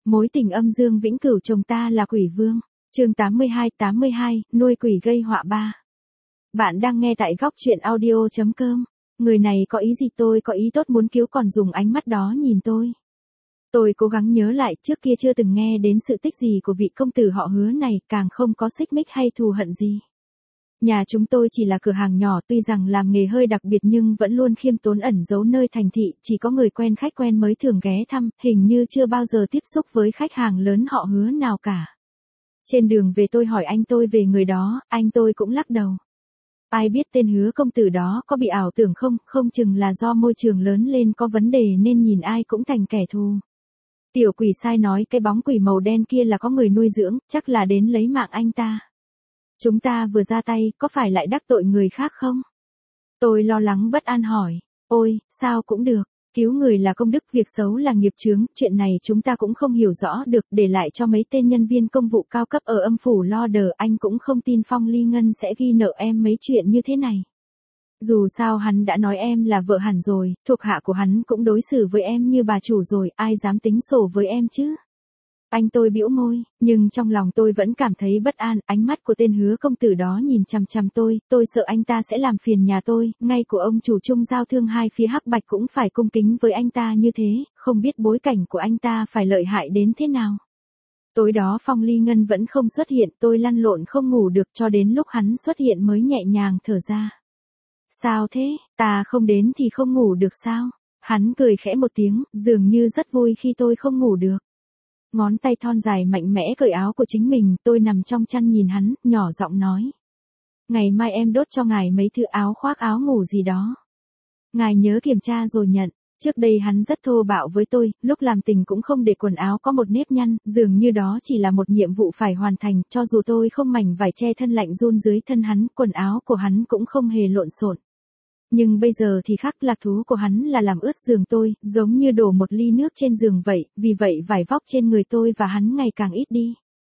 Mối tình âm dương vĩnh cửu chồng ta là quỷ vương. Chương 82, nuôi quỷ gây họa 3. Bạn đang nghe tại góc truyện audio.com. Người này có ý gì, tôi có ý tốt muốn cứu còn dùng ánh mắt đó nhìn tôi. Tôi cố gắng nhớ lại, trước kia chưa từng nghe đến sự tích gì của vị công tử họ Hứa này, càng không có xích mích hay thù hận gì. Nhà chúng tôi chỉ là cửa hàng nhỏ, tuy rằng làm nghề hơi đặc biệt nhưng vẫn luôn khiêm tốn ẩn giấu nơi thành thị, chỉ có người quen khách quen mới thường ghé thăm, hình như chưa bao giờ tiếp xúc với khách hàng lớn họ Hứa nào cả. Trên đường về tôi hỏi anh tôi về người đó, anh tôi cũng lắc đầu. Ai biết tên Hứa công tử đó có bị ảo tưởng không, không chừng là do môi trường lớn lên có vấn đề nên nhìn ai cũng thành kẻ thù. Tiểu quỷ sai nói cái bóng quỷ màu đen kia là có người nuôi dưỡng, chắc là đến lấy mạng anh ta. Chúng ta vừa ra tay, có phải lại đắc tội người khác không? Tôi lo lắng bất an hỏi. Ôi, sao cũng được, cứu người là công đức, việc xấu là nghiệp chướng, chuyện này chúng ta cũng không hiểu rõ được, để lại cho mấy tên nhân viên công vụ cao cấp ở âm phủ lo đờ, anh cũng không tin Phong Ly Ngân sẽ ghi nợ em mấy chuyện như thế này. Dù sao hắn đã nói em là vợ hẳn rồi, thuộc hạ của hắn cũng đối xử với em như bà chủ rồi, ai dám tính sổ với em chứ? Anh tôi bĩu môi, nhưng trong lòng tôi vẫn cảm thấy bất an, ánh mắt của tên Hứa công tử đó nhìn chằm chằm tôi sợ anh ta sẽ làm phiền nhà tôi, ngay của ông chủ chung giao thương hai phía hắc bạch cũng phải cung kính với anh ta như thế, không biết bối cảnh của anh ta phải lợi hại đến thế nào. Tối đó Phong Ly Ngân vẫn không xuất hiện, tôi lăn lộn không ngủ được cho đến lúc hắn xuất hiện mới nhẹ nhàng thở ra. Sao thế, ta không đến thì không ngủ được sao? Hắn cười khẽ một tiếng, dường như rất vui khi tôi không ngủ được. Ngón tay thon dài mạnh mẽ cởi áo của chính mình, tôi nằm trong chăn nhìn hắn, nhỏ giọng nói. Ngày mai em đốt cho ngài mấy thứ áo khoác áo ngủ gì đó. Ngài nhớ kiểm tra rồi nhận. Trước đây hắn rất thô bạo với tôi, lúc làm tình cũng không để quần áo có một nếp nhăn, dường như đó chỉ là một nhiệm vụ phải hoàn thành, cho dù tôi không mảnh vải che thân lạnh run dưới thân hắn, quần áo của hắn cũng không hề lộn xộn. Nhưng bây giờ thì khác, lạc thú của hắn là làm ướt giường tôi, giống như đổ một ly nước trên giường vậy, vì vậy vải vóc trên người tôi và hắn ngày càng ít đi.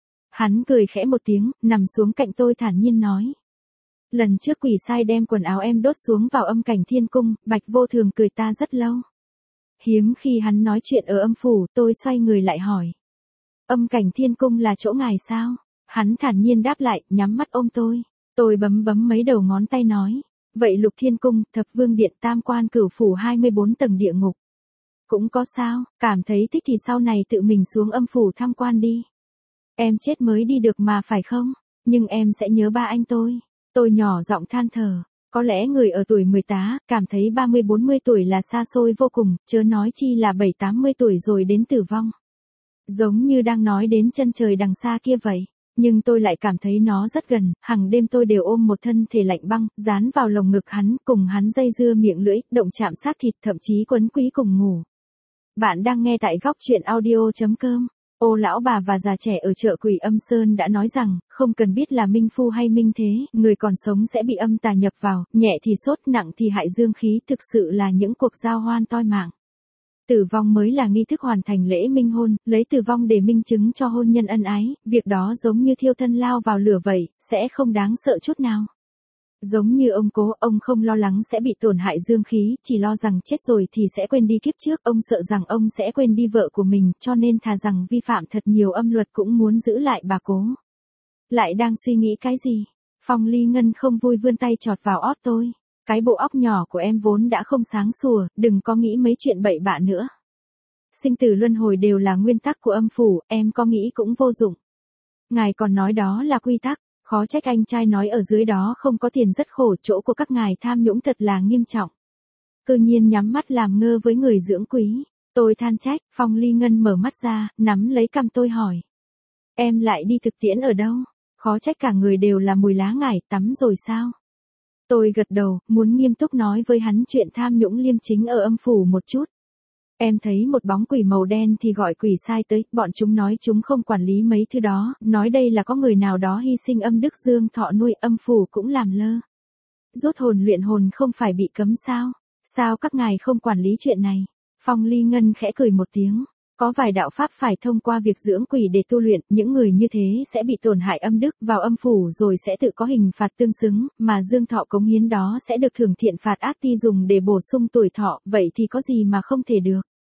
Hắn cười khẽ một tiếng, nằm xuống cạnh tôi thản nhiên nói. Lần trước quỷ sai đem quần áo em đốt xuống vào âm cảnh thiên cung, Bạch Vô Thường cười ta rất lâu. Hiếm khi hắn nói chuyện ở âm phủ, tôi xoay người lại hỏi. Âm cảnh thiên cung là chỗ ngài sao? Hắn thản nhiên đáp lại, nhắm mắt ôm tôi. Tôi bấm mấy đầu ngón tay nói. Vậy Lục Thiên Cung, Thập Vương Điện, Tam Quan Cửu Phủ 24 tầng địa ngục. Cũng có sao, cảm thấy thích thì sau này tự mình xuống âm phủ tham quan đi. Em chết mới đi được mà phải không? Nhưng em sẽ nhớ ba anh tôi. Tôi nhỏ giọng than thở. Có lẽ người ở tuổi 18, cảm thấy 30-40 tuổi là xa xôi vô cùng, chớ nói chi là 7-80 tuổi rồi đến tử vong. Giống như đang nói đến chân trời đằng xa kia vậy. Nhưng tôi lại cảm thấy nó rất gần, hàng đêm tôi đều ôm một thân thể lạnh băng, dán vào lồng ngực hắn, cùng hắn dây dưa miệng lưỡi, động chạm xác thịt, thậm chí quấn quýt cùng ngủ. Bạn đang nghe tại góc truyện audio.com. Ô lão bà và già trẻ ở chợ Quỷ Âm Sơn đã nói rằng, không cần biết là minh phu hay minh thế, người còn sống sẽ bị âm tà nhập vào, nhẹ thì sốt, nặng thì hại dương khí, thực sự là những cuộc giao hoan toi mạng. Tử vong mới là nghi thức hoàn thành lễ minh hôn, lấy tử vong để minh chứng cho hôn nhân ân ái, việc đó giống như thiêu thân lao vào lửa vậy, sẽ không đáng sợ chút nào. Giống như ông Cố, ông không lo lắng sẽ bị tổn hại dương khí, chỉ lo rằng chết rồi thì sẽ quên đi kiếp trước, ông sợ rằng ông sẽ quên đi vợ của mình, cho nên thà rằng vi phạm thật nhiều âm luật cũng muốn giữ lại bà Cố. Lại đang suy nghĩ cái gì? Phong Ly Ngân không vui vươn tay chọt vào ót tôi. Cái bộ óc nhỏ của em vốn đã không sáng sủa, đừng có nghĩ mấy chuyện bậy bạ nữa. Sinh tử luân hồi đều là nguyên tắc của âm phủ, em có nghĩ cũng vô dụng. Ngài còn nói đó là quy tắc, khó trách anh trai nói ở dưới đó không có tiền rất khổ, chỗ của các ngài tham nhũng thật là nghiêm trọng. Cư nhiên nhắm mắt làm ngơ với người dưỡng quý. Tôi than trách, Phong Ly Ngân mở mắt ra, nắm lấy cằm tôi hỏi. Em lại đi thực tiễn ở đâu? Khó trách cả người đều là mùi lá ngải, tắm rồi sao? Tôi gật đầu, muốn nghiêm túc nói với hắn chuyện tham nhũng liêm chính ở âm phủ một chút. Em thấy một bóng quỷ màu đen thì gọi quỷ sai tới, bọn chúng nói chúng không quản lý mấy thứ đó, nói đây là có người nào đó hy sinh âm đức dương thọ nuôi, âm phủ cũng làm lơ. Rút hồn luyện hồn không phải bị cấm sao? Sao các ngài không quản lý chuyện này? Phong Ly Ngân khẽ cười một tiếng. Có vài đạo pháp phải thông qua việc dưỡng quỷ để tu luyện, những người như thế sẽ bị tổn hại âm đức, vào âm phủ rồi sẽ tự có hình phạt tương xứng, mà dương thọ cống hiến đó sẽ được thưởng thiện phạt ác ti dùng để bổ sung tuổi thọ, vậy thì có gì mà không thể được.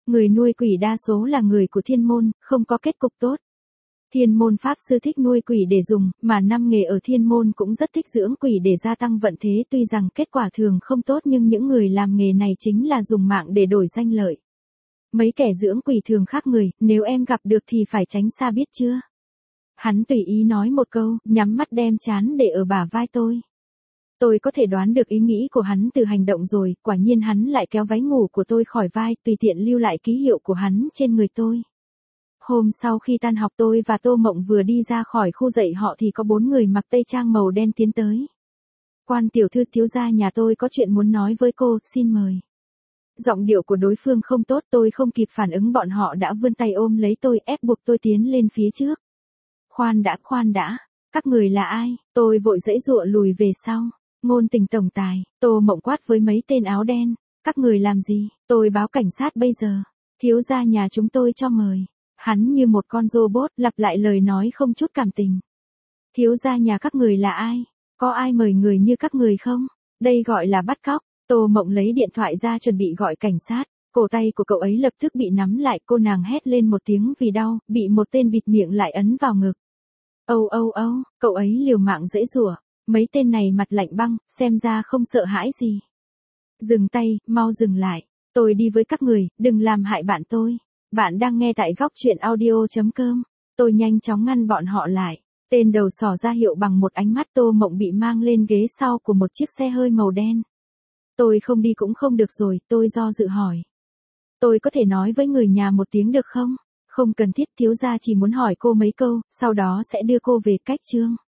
Người nuôi quỷ đa số là người của thiên môn, không có kết cục tốt. Thiên môn pháp sư thích nuôi quỷ để dùng, mà năm nghề ở thiên môn cũng rất thích dưỡng quỷ để gia tăng vận thế, tuy rằng kết quả thường không tốt nhưng những người làm nghề này chính là dùng mạng để đổi danh lợi. Mấy kẻ dưỡng quỷ thường khác người, nếu em gặp được thì phải tránh xa biết chưa? Hắn tùy ý nói một câu, nhắm mắt đem trán để ở bả vai tôi. Tôi có thể đoán được ý nghĩ của hắn từ hành động rồi, quả nhiên hắn lại kéo váy ngủ của tôi khỏi vai, tùy tiện lưu lại ký hiệu của hắn trên người tôi. Hôm sau khi tan học tôi và Tô Mộng vừa đi ra khỏi khu dạy họ thì có 4 người mặc tây trang màu đen tiến tới. Quan tiểu thư, thiếu gia nhà tôi có chuyện muốn nói với cô, xin mời. Giọng điệu của đối phương không tốt, tôi không kịp phản ứng, bọn họ đã vươn tay ôm lấy tôi, ép buộc tôi tiến lên phía trước. Khoan đã, các người là ai? Tôi vội giãy giụa lùi về sau. Ngôn tình tổng tài, Tô Mộng quát với mấy tên áo đen. Các người làm gì? Tôi báo cảnh sát bây giờ. Thiếu gia nhà chúng tôi cho mời. Hắn như một con robot lặp lại lời nói không chút cảm tình. Thiếu gia nhà các người là ai? Có ai mời người như các người không? Đây gọi là bắt cóc. Tô Mộng lấy điện thoại ra chuẩn bị gọi cảnh sát. Cổ tay của cậu ấy lập tức bị nắm lại, cô nàng hét lên một tiếng vì đau, bị một tên bịt miệng lại ấn vào ngực. Âu, cậu ấy liều mạng giãy giụa. Mấy tên này mặt lạnh băng, xem ra không sợ hãi gì. Dừng tay, mau dừng lại. Tôi đi với các người, đừng làm hại bạn tôi. Bạn đang nghe tại góc truyện audio.com. Tôi nhanh chóng ngăn bọn họ lại. Tên đầu sỏ ra hiệu bằng một ánh mắt. Tô Mộng bị mang lên ghế sau của một chiếc xe hơi màu đen. Tôi không đi cũng không được rồi, tôi do dự hỏi. Tôi có thể nói với người nhà một tiếng được không? Không cần thiết, thiếu gia chỉ muốn hỏi cô mấy câu, sau đó sẽ đưa cô về cách chương.